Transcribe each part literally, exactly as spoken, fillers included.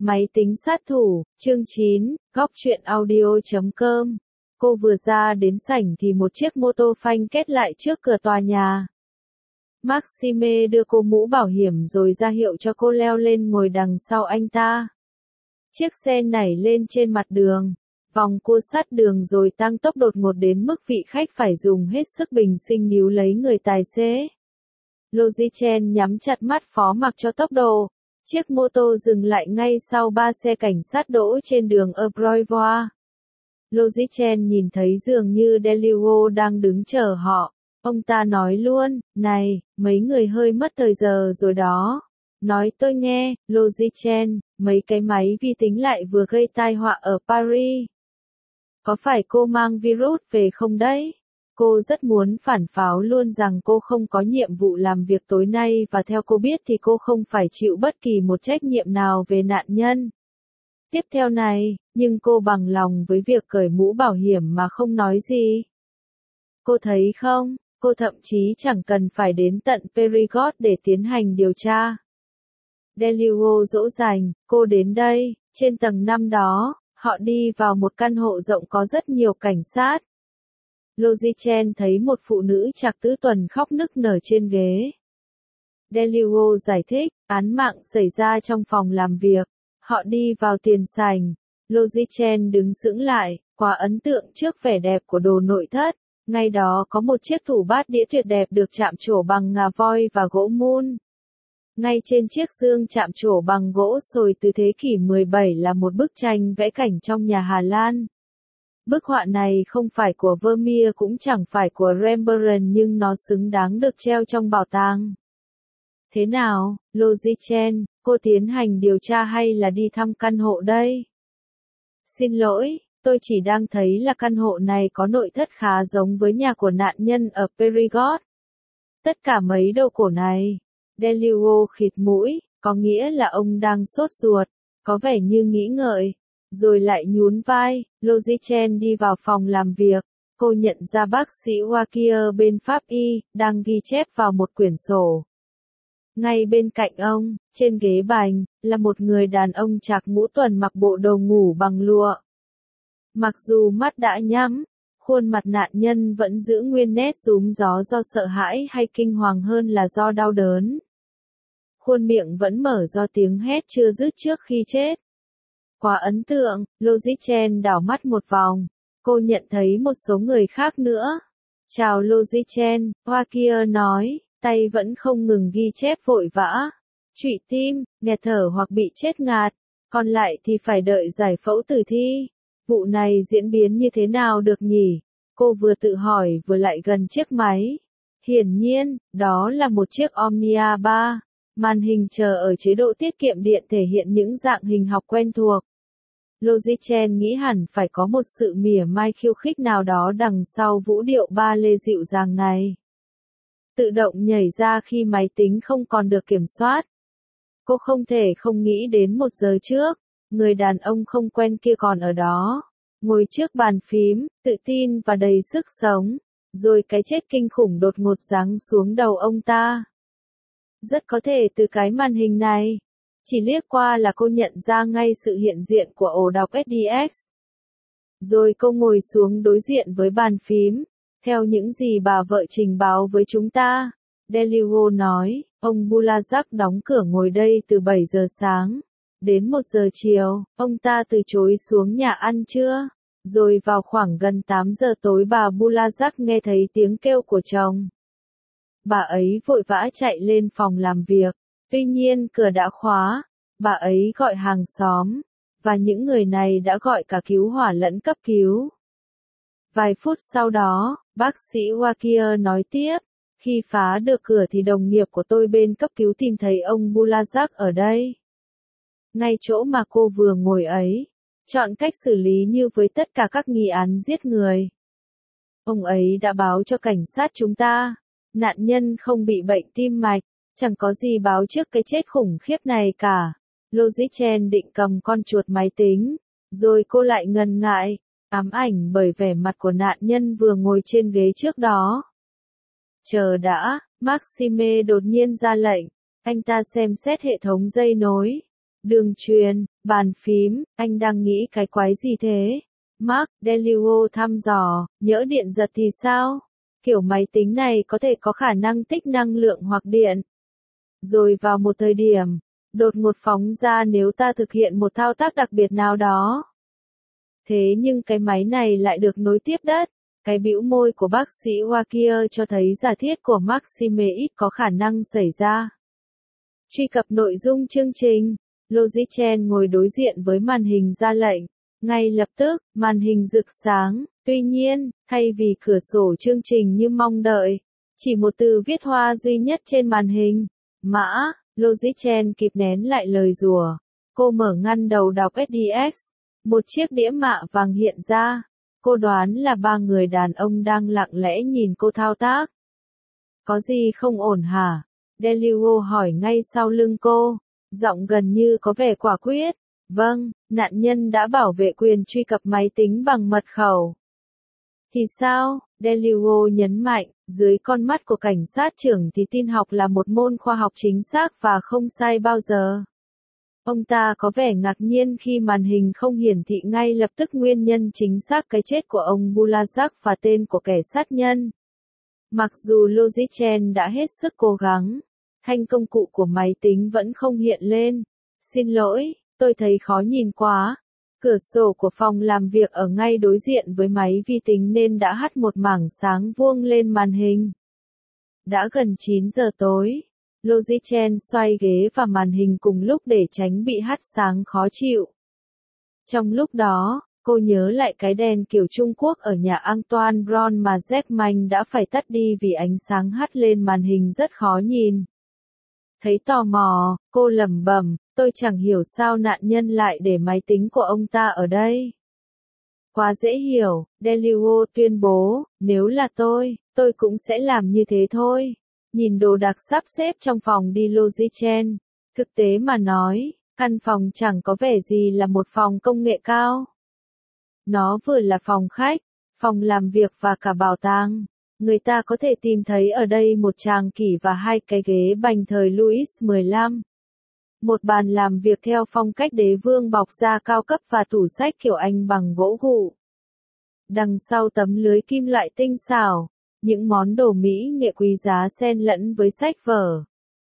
Máy tính sát thủ, chương chín, góc truyện audio chấm com. Cô vừa ra đến sảnh thì một chiếc mô tô phanh kết lại trước cửa tòa nhà. Maxime đưa cô mũ bảo hiểm rồi ra hiệu cho cô leo lên ngồi đằng sau anh ta. Chiếc xe nảy lên trên mặt đường, vòng cua sát đường rồi tăng tốc đột ngột đến mức vị khách phải dùng hết sức bình sinh níu lấy người tài xế. Logichen nhắm chặt mắt phó mặc cho tốc độ. Chiếc mô tô dừng lại ngay sau ba xe cảnh sát đỗ trên đường Abreuvoir. Logichen nhìn thấy dường như Delio đang đứng chờ họ. Ông ta nói luôn, này, mấy người hơi mất thời giờ rồi đó. Nói tôi nghe, Logichen, mấy cái máy vi tính lại vừa gây tai họa ở Paris. Có phải cô mang virus về không đấy? Cô rất muốn phản pháo luôn rằng cô không có nhiệm vụ làm việc tối nay và theo cô biết thì cô không phải chịu bất kỳ một trách nhiệm nào về nạn nhân. Tiếp theo này, nhưng cô bằng lòng với việc cởi mũ bảo hiểm mà không nói gì. Cô thấy không, cô thậm chí chẳng cần phải đến tận Périgord để tiến hành điều tra. Delio dỗ dành, cô đến đây, trên tầng năm đó, họ đi vào một căn hộ rộng có rất nhiều cảnh sát. Logichen thấy một phụ nữ trạc tứ tuần khóc nức nở trên ghế. Delio giải thích, án mạng xảy ra trong phòng làm việc. Họ đi vào tiền sảnh. Logichen đứng sững lại, quá ấn tượng trước vẻ đẹp của đồ nội thất. Ngay đó có một chiếc tủ bát đĩa tuyệt đẹp được chạm trổ bằng ngà voi và gỗ mun. Ngay trên chiếc dương chạm trổ bằng gỗ sồi từ thế kỷ mười bảy là một bức tranh vẽ cảnh trong nhà Hà Lan. Bức họa này không phải của Vermeer cũng chẳng phải của Rembrandt nhưng nó xứng đáng được treo trong bảo tàng. Thế nào, Logichen, cô tiến hành điều tra hay là đi thăm căn hộ đây? Xin lỗi, tôi chỉ đang thấy là căn hộ này có nội thất khá giống với nhà của nạn nhân ở Périgord. Tất cả mấy đồ cổ này. Delio khịt mũi, có nghĩa là ông đang sốt ruột, có vẻ như nghĩ ngợi. Rồi lại nhún vai, Logichen đi vào phòng làm việc. Cô nhận ra bác sĩ Wakier bên pháp y, đang ghi chép vào một quyển sổ. Ngay bên cạnh ông, trên ghế bành, là một người đàn ông trạc ngũ tuần mặc bộ đồ ngủ bằng lụa. Mặc dù mắt đã nhắm, khuôn mặt nạn nhân vẫn giữ nguyên nét rúm gió do sợ hãi hay kinh hoàng hơn là do đau đớn. Khuôn miệng vẫn mở do tiếng hét chưa dứt trước khi chết. Quá ấn tượng, Logichen đảo mắt một vòng. Cô nhận thấy một số người khác nữa. Chào Logichen, Wakier nói, tay vẫn không ngừng ghi chép vội vã. Trụy tim, nghẹt thở hoặc bị chết ngạt, còn lại thì phải đợi giải phẫu tử thi. Vụ này diễn biến như thế nào được nhỉ? Cô vừa tự hỏi vừa lại gần chiếc máy. Hiển nhiên, đó là một chiếc Omnia ba. Màn hình chờ ở chế độ tiết kiệm điện thể hiện những dạng hình học quen thuộc. Logichen nghĩ hẳn phải có một sự mỉa mai khiêu khích nào đó đằng sau vũ điệu ba lê dịu dàng này. Tự động nhảy ra khi máy tính không còn được kiểm soát. Cô không thể không nghĩ đến một giờ trước, người đàn ông không quen kia còn ở đó, ngồi trước bàn phím, tự tin và đầy sức sống, rồi cái chết kinh khủng đột ngột giáng xuống đầu ông ta. Rất có thể từ cái màn hình này, chỉ liếc qua là cô nhận ra ngay sự hiện diện của ổ đọc ét đê ích. Rồi cô ngồi xuống đối diện với bàn phím, theo những gì bà vợ trình báo với chúng ta. Delio nói, ông Bulazak đóng cửa ngồi đây từ bảy giờ sáng. Đến một giờ chiều, ông ta từ chối xuống nhà ăn trưa. Rồi vào khoảng gần tám giờ tối bà Bulazak nghe thấy tiếng kêu của chồng. Bà ấy vội vã chạy lên phòng làm việc. Tuy nhiên cửa đã khóa, bà ấy gọi hàng xóm, và những người này đã gọi cả cứu hỏa lẫn cấp cứu. Vài phút sau đó, bác sĩ Wakier nói tiếp, khi phá được cửa thì đồng nghiệp của tôi bên cấp cứu tìm thấy ông Bulazak ở đây. Ngay chỗ mà cô vừa ngồi ấy, chọn cách xử lý như với tất cả các nghi án giết người. Ông ấy đã báo cho cảnh sát chúng ta, nạn nhân không bị bệnh tim mạch. Chẳng có gì báo trước cái chết khủng khiếp này cả. Logichen định cầm con chuột máy tính, rồi cô lại ngần ngại, ám ảnh bởi vẻ mặt của nạn nhân vừa ngồi trên ghế trước đó. Chờ đã, Maxime đột nhiên ra lệnh, anh ta xem xét hệ thống dây nối. Đường truyền, bàn phím, anh đang nghĩ cái quái gì thế? Mark Delio thăm dò, nhỡ điện giật thì sao? Kiểu máy tính này có thể có khả năng tích năng lượng hoặc điện. Rồi vào một thời điểm, đột ngột phóng ra nếu ta thực hiện một thao tác đặc biệt nào đó. Thế nhưng cái máy này lại được nối tiếp đất. Cái bĩu môi của bác sĩ Hoa kia cho thấy giả thiết của Maxime ít có khả năng xảy ra. Truy cập nội dung chương trình. Logichen ngồi đối diện với màn hình ra lệnh. Ngay lập tức, màn hình rực sáng. Tuy nhiên, thay vì cửa sổ chương trình như mong đợi, chỉ một từ viết hoa duy nhất trên màn hình. Mã, Logichen kịp nén lại lời rủa. Cô mở ngăn đầu đọc ét đê ích. Một chiếc đĩa mạ vàng hiện ra. Cô đoán là ba người đàn ông đang lặng lẽ nhìn cô thao tác. Có gì không ổn hả? Delio hỏi ngay sau lưng cô, giọng gần như có vẻ quả quyết. Vâng, nạn nhân đã bảo vệ quyền truy cập máy tính bằng mật khẩu. Thì sao? Delio nhấn mạnh, dưới con mắt của cảnh sát trưởng thì tin học là một môn khoa học chính xác và không sai bao giờ. Ông ta có vẻ ngạc nhiên khi màn hình không hiển thị ngay lập tức nguyên nhân chính xác cái chết của ông Bulazak và tên của kẻ sát nhân. Mặc dù Logichen đã hết sức cố gắng, thanh công cụ của máy tính vẫn không hiện lên. Xin lỗi, tôi thấy khó nhìn quá. Cửa sổ của phòng làm việc ở ngay đối diện với máy vi tính nên đã hắt một mảng sáng vuông lên màn hình. Đã gần chín giờ tối. Logichen xoay ghế và màn hình cùng lúc để tránh bị hắt sáng khó chịu. Trong lúc đó, cô nhớ lại cái đèn kiểu Trung Quốc ở nhà Antoine Brown mà Jackman đã phải tắt đi vì ánh sáng hắt lên màn hình rất khó nhìn. Thấy tò mò, cô lẩm bẩm, tôi chẳng hiểu sao nạn nhân lại để máy tính của ông ta ở đây. Quá dễ hiểu, Delio tuyên bố, nếu là tôi, tôi cũng sẽ làm như thế thôi. Nhìn đồ đạc sắp xếp trong phòng đi Logichen. Thực tế mà nói, căn phòng chẳng có vẻ gì là một phòng công nghệ cao. Nó vừa là phòng khách, phòng làm việc và cả bảo tàng. Người ta có thể tìm thấy ở đây một tràng kỷ và hai cái ghế bành thời Louis mười lăm. Một bàn làm việc theo phong cách đế vương bọc da cao cấp và tủ sách kiểu Anh bằng gỗ gụ. Đằng sau tấm lưới kim loại tinh xảo, những món đồ mỹ nghệ quý giá xen lẫn với sách vở.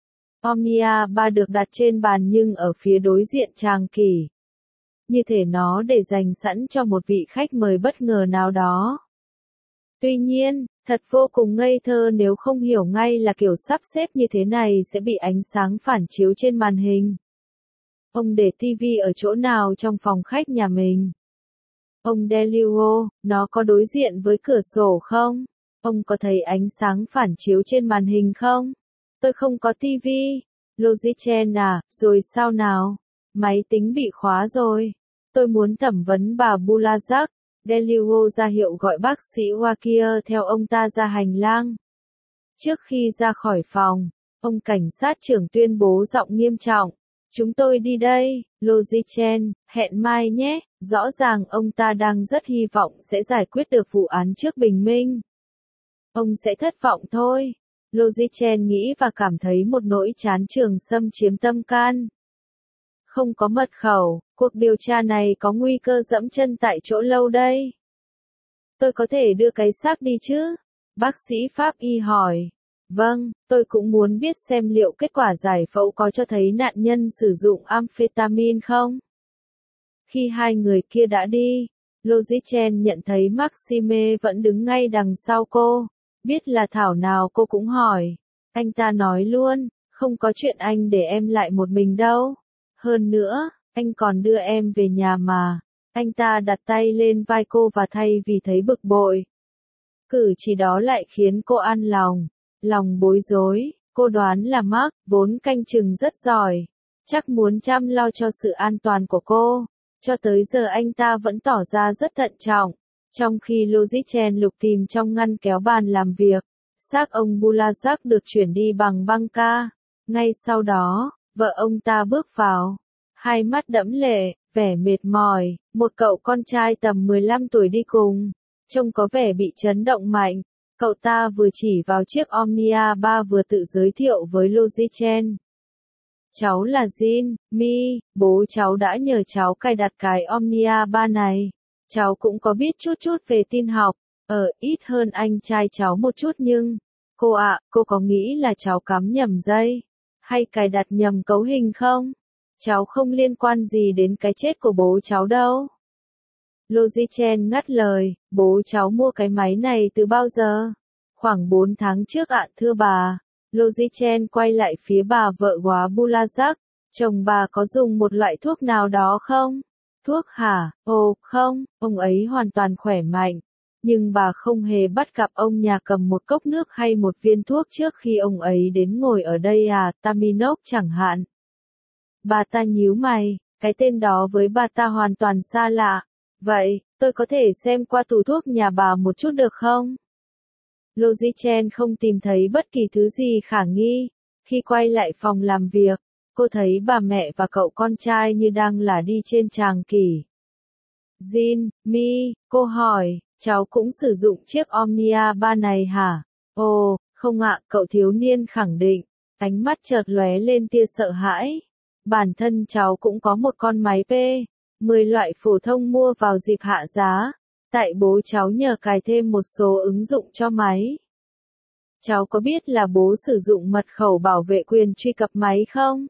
Omnia ba được đặt trên bàn nhưng ở phía đối diện tràng kỷ. Như thể nó để dành sẵn cho một vị khách mời bất ngờ nào đó. Tuy nhiên, thật vô cùng ngây thơ nếu không hiểu ngay là kiểu sắp xếp như thế này sẽ bị ánh sáng phản chiếu trên màn hình. Ông để tivi ở chỗ nào trong phòng khách nhà mình? Ông Delio, nó có đối diện với cửa sổ không? Ông có thấy ánh sáng phản chiếu trên màn hình không? Tôi không có tivi. Logichen à, rồi sao nào? Máy tính bị khóa rồi. Tôi muốn thẩm vấn bà Bulazak. Delio ra hiệu gọi bác sĩ Hoa kia theo ông ta ra hành lang. Trước khi ra khỏi phòng, ông cảnh sát trưởng tuyên bố giọng nghiêm trọng. Chúng tôi đi đây, Logichen, hẹn mai nhé. Rõ ràng ông ta đang rất hy vọng sẽ giải quyết được vụ án trước bình minh. Ông sẽ thất vọng thôi. Logichen nghĩ và cảm thấy một nỗi chán trường xâm chiếm tâm can. Không có mật khẩu, cuộc điều tra này có nguy cơ dẫm chân tại chỗ lâu đây. Tôi có thể đưa cái xác đi chứ? Bác sĩ Pháp y hỏi. Vâng, tôi cũng muốn biết xem liệu kết quả giải phẫu có cho thấy nạn nhân sử dụng amphetamine không? Khi hai người kia đã đi, Logichen nhận thấy Maxime vẫn đứng ngay đằng sau cô. Biết là thảo nào cô cũng hỏi. Anh ta nói luôn, không có chuyện anh để em lại một mình đâu. Hơn nữa, anh còn đưa em về nhà mà. Anh ta đặt tay lên vai cô và thay vì thấy bực bội, cử chỉ đó lại khiến cô an lòng. Lòng bối rối, cô đoán là Mark, vốn canh chừng rất giỏi, chắc muốn chăm lo cho sự an toàn của cô. Cho tới giờ anh ta vẫn tỏ ra rất thận trọng. Trong khi Logichen lục tìm trong ngăn kéo bàn làm việc, xác ông Bulazak được chuyển đi bằng băng ca. Ngay sau đó, vợ ông ta bước vào. Hai mắt đẫm lệ, vẻ mệt mỏi, một cậu con trai tầm mười lăm tuổi đi cùng. Trông có vẻ bị chấn động mạnh. Cậu ta vừa chỉ vào chiếc Omnia ba vừa tự giới thiệu với Logichen. cháu là Jin, Mi, bố cháu đã nhờ cháu cài đặt cái Omnia ba này. Cháu cũng có biết chút chút về tin học, ở ít hơn anh trai cháu một chút nhưng, cô ạ, à, cô có nghĩ là cháu cắm nhầm dây, hay cài đặt nhầm cấu hình không? Cháu không liên quan gì đến cái chết của bố cháu đâu. Logichen ngắt lời, bố cháu mua cái máy này từ bao giờ? Khoảng bốn tháng trước ạ, thưa bà. Logichen quay lại phía bà vợ góa Bulazak, chồng bà có dùng một loại thuốc nào đó không? Thuốc hả? Ồ, không, ông ấy hoàn toàn khỏe mạnh. Nhưng bà không hề bắt gặp ông nhà cầm một cốc nước hay một viên thuốc trước khi ông ấy đến ngồi ở đây à, Taminok chẳng hạn. Bà ta nhíu mày, cái tên đó với bà ta hoàn toàn xa lạ. Vậy, tôi có thể xem qua tủ thuốc nhà bà một chút được không? Logichen không tìm thấy bất kỳ thứ gì khả nghi. Khi quay lại phòng làm việc, cô thấy bà mẹ và cậu con trai như đang là đi trên tràng kỷ. Jin, Mi, cô hỏi, cháu cũng sử dụng chiếc Omnia ba này hả? Ồ, không ạ, cậu thiếu niên khẳng định, ánh mắt chợt lóe lên tia sợ hãi. Bản thân cháu cũng có một con máy P mười loại phổ thông mua vào dịp hạ giá, tại bố cháu nhờ cài thêm một số ứng dụng cho máy. Cháu có biết là bố sử dụng mật khẩu bảo vệ quyền truy cập máy không?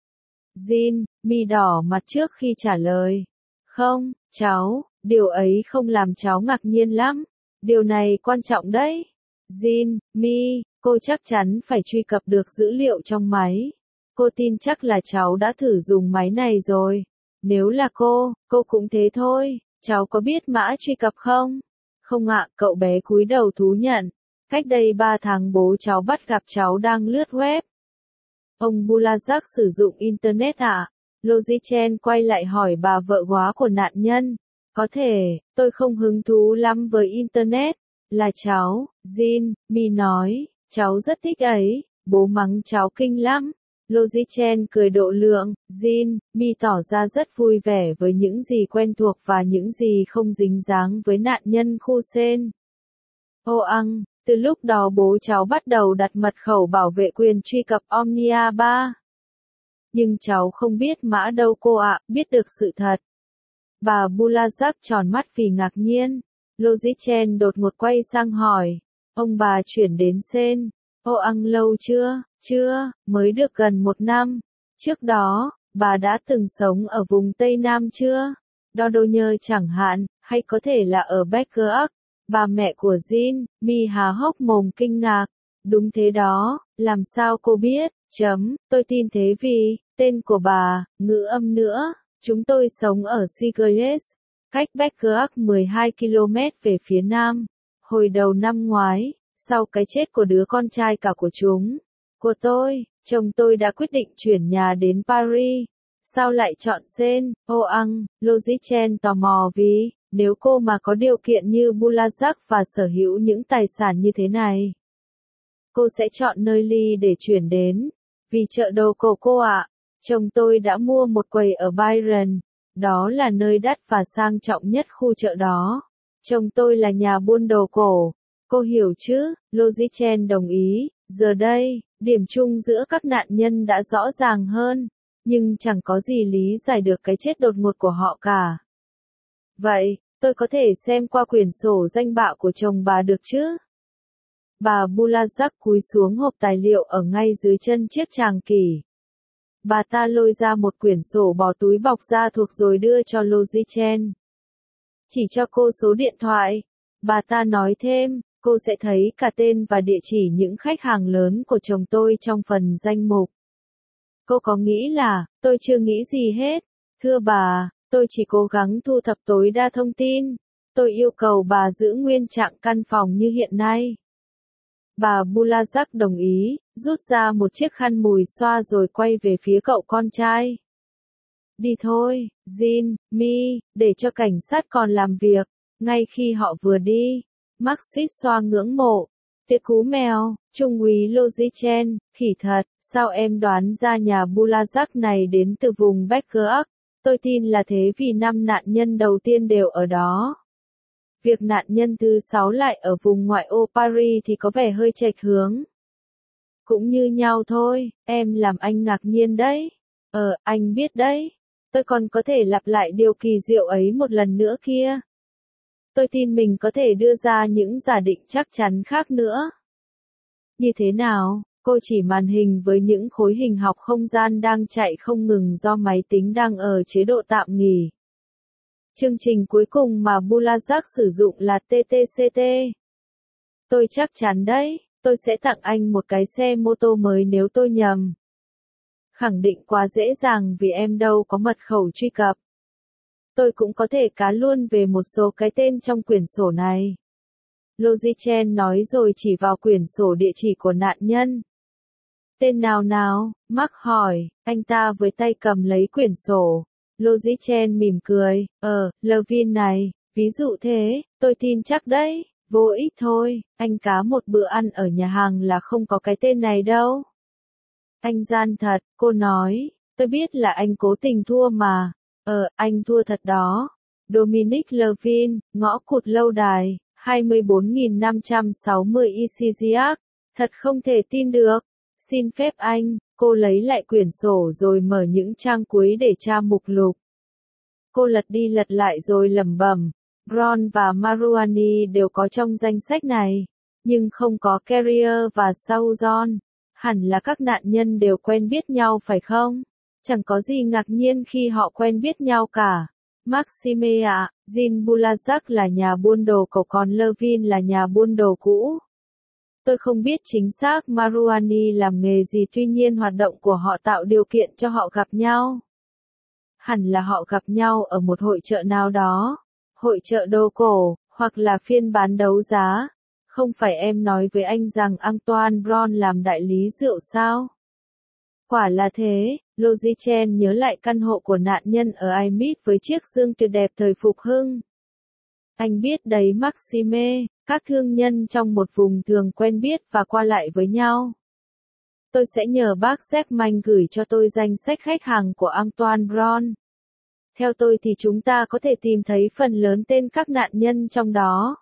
Jin, Mi đỏ mặt trước khi trả lời. Không, cháu, điều ấy không làm cháu ngạc nhiên lắm. Điều này quan trọng đấy. Jin, Mi, cô chắc chắn phải truy cập được dữ liệu trong máy. Cô tin chắc là cháu đã thử dùng máy này rồi. Nếu là cô, cô cũng thế thôi. Cháu có biết mã truy cập không? Không ạ, cậu bé cúi đầu thú nhận. Cách đây ba tháng bố cháu bắt gặp cháu đang lướt web. Ông Bulazak sử dụng Internet ạ? À? Logichen quay lại hỏi bà vợ góa của nạn nhân. Có thể, tôi không hứng thú lắm với Internet. Là cháu, Jin, Mi nói, cháu rất thích ấy, bố mắng cháu kinh lắm. Logichen cười độ lượng, Jin, Mi tỏ ra rất vui vẻ với những gì quen thuộc và những gì không dính dáng với nạn nhân khu sen. Ô ăng, từ lúc đó bố cháu bắt đầu đặt mật khẩu bảo vệ quyền truy cập Omnia ba. Nhưng cháu không biết mã đâu cô ạ, biết được sự thật. Bà Bulazak tròn mắt vì ngạc nhiên. Logichen đột ngột quay sang hỏi, ông bà chuyển đến sen, ô ăng lâu chưa? Chưa, mới được gần một năm. Trước đó, bà đã từng sống ở vùng Tây Nam chưa? Đo đô nhơ chẳng hạn, hay có thể là ở Beckerach. Bà mẹ của Jin, Mi há hốc mồm kinh ngạc. Đúng thế đó, làm sao cô biết? Chấm, tôi tin thế vì, tên của bà, ngữ âm nữa. Chúng tôi sống ở Sigurles, cách Beckerach mười hai ki lô mét về phía nam. Hồi đầu năm ngoái, sau cái chết của đứa con trai cả của chúng, của tôi, chồng tôi đã quyết định chuyển nhà đến Paris. Sao lại chọn sen, ô ăng, Logichen tò mò vì, nếu cô mà có điều kiện như Bulazak và sở hữu những tài sản như thế này, cô sẽ chọn nơi ly để chuyển đến. Vì chợ đồ cổ cô ạ. Chồng tôi đã mua một quầy ở Byron. Đó là nơi đắt và sang trọng nhất khu chợ đó. Chồng tôi là nhà buôn đồ cổ. Cô hiểu chứ? Logichen đồng ý. Giờ đây, điểm chung giữa các nạn nhân đã rõ ràng hơn. Nhưng chẳng có gì lý giải được cái chết đột ngột của họ cả. Vậy, tôi có thể xem qua quyển sổ danh bạ của chồng bà được chứ? Bà Bulazak cúi xuống hộp tài liệu ở ngay dưới chân chiếc tràng kỷ. Bà ta lôi ra một quyển sổ bỏ túi bọc da thuộc rồi đưa cho Logichen. Chỉ cho cô số điện thoại. Bà ta nói thêm, cô sẽ thấy cả tên và địa chỉ những khách hàng lớn của chồng tôi trong phần danh mục. Cô có nghĩ là, tôi chưa nghĩ gì hết. Thưa bà, tôi chỉ cố gắng thu thập tối đa thông tin. Tôi yêu cầu bà giữ nguyên trạng căn phòng như hiện nay. Bà Bulazak đồng ý, rút ra một chiếc khăn mùi xoa rồi quay về phía cậu con trai. Đi thôi, Jin, Mi, để cho cảnh sát còn làm việc. Ngay khi họ vừa đi, Mark suýt xoa ngưỡng mộ. Tiệc cú mèo, Trung úy Logichen, khỉ thật, sao em đoán ra nhà Bulazak này đến từ vùng Beckerach? Tôi tin là thế vì năm nạn nhân đầu tiên đều ở đó. Việc nạn nhân thứ sáu lại ở vùng ngoại ô Paris thì có vẻ hơi chệch hướng. Cũng như nhau thôi, em làm anh ngạc nhiên đấy. Ờ, anh biết đấy. Tôi còn có thể lặp lại điều kỳ diệu ấy một lần nữa kia. Tôi tin mình có thể đưa ra những giả định chắc chắn khác nữa. Như thế nào? Cô chỉ màn hình với những khối hình học không gian đang chạy không ngừng do máy tính đang ở chế độ tạm nghỉ. Chương trình cuối cùng mà Bulazak sử dụng là tê tê xê tê. Tôi chắc chắn đấy, tôi sẽ tặng anh một cái xe mô tô mới nếu tôi nhầm. Khẳng định quá dễ dàng vì em đâu có mật khẩu truy cập. Tôi cũng có thể cá luôn về một số cái tên trong quyển sổ này. Logichen nói rồi chỉ vào quyển sổ địa chỉ của nạn nhân. Tên nào nào? Mark hỏi, anh ta với tay cầm lấy quyển sổ. Logichen mỉm cười, ờ, Levin này, ví dụ thế, tôi tin chắc đấy, vô ích thôi, anh cá một bữa ăn ở nhà hàng là không có cái tên này đâu. Anh gian thật, cô nói, tôi biết là anh cố tình thua mà, ờ, anh thua thật đó. Dominic Levin, ngõ cụt lâu đài, hai mươi bốn nghìn năm trăm sáu mươi Isiziak, thật không thể tin được. Xin phép anh, cô lấy lại quyển sổ rồi mở những trang cuối để tra mục lục. Cô lật đi lật lại rồi lẩm bẩm, Brown và Maruani đều có trong danh sách này, nhưng không có Carrier và Sauzon. Hẳn là các nạn nhân đều quen biết nhau phải không? Chẳng có gì ngạc nhiên khi họ quen biết nhau cả. Maxime ạ, Jean Bulazak là nhà buôn đồ cậu còn Levin là nhà buôn đồ cũ. Tôi không biết chính xác Maruani làm nghề gì tuy nhiên hoạt động của họ tạo điều kiện cho họ gặp nhau. Hẳn là họ gặp nhau ở một hội chợ nào đó, hội chợ đồ cổ, hoặc là phiên bán đấu giá. Không phải em nói với anh rằng Antoine Brown làm đại lý rượu sao? Quả là thế, Logichen nhớ lại căn hộ của nạn nhân ở Aimit với chiếc giường tuyệt đẹp thời phục hưng. Anh biết đấy Maxime, các thương nhân trong một vùng thường quen biết và qua lại với nhau. Tôi sẽ nhờ bác Jackman gửi cho tôi danh sách khách hàng của Antoine Brown. Theo tôi thì chúng ta có thể tìm thấy phần lớn tên các nạn nhân trong đó.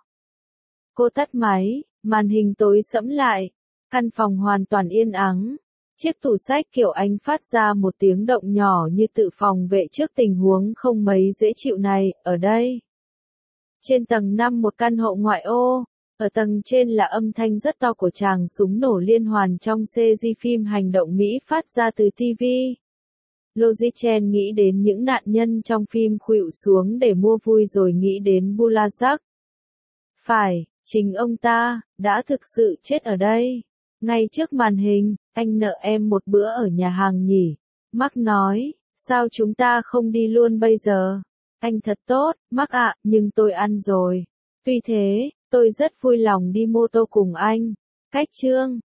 Cô tắt máy, màn hình tối sẫm lại. Căn phòng hoàn toàn yên ắng. Chiếc tủ sách kiểu Anh phát ra một tiếng động nhỏ như tự phòng vệ trước tình huống không mấy dễ chịu này, ở đây. Trên tầng năm một căn hộ ngoại ô, ở tầng trên là âm thanh rất to của tràng súng nổ liên hoàn trong series phim hành động Mỹ phát ra từ ti vi. Logichen nghĩ đến những nạn nhân trong phim khuỵu xuống để mua vui rồi nghĩ đến Bulazak. Phải, chính ông ta, đã thực sự chết ở đây. Ngay trước màn hình, anh nợ em một bữa ở nhà hàng nhỉ? Mark nói, sao chúng ta không đi luôn bây giờ? Anh thật tốt, Mark ạ, nhưng tôi ăn rồi. Tuy thế, tôi rất vui lòng đi mô tô cùng anh. Cách chương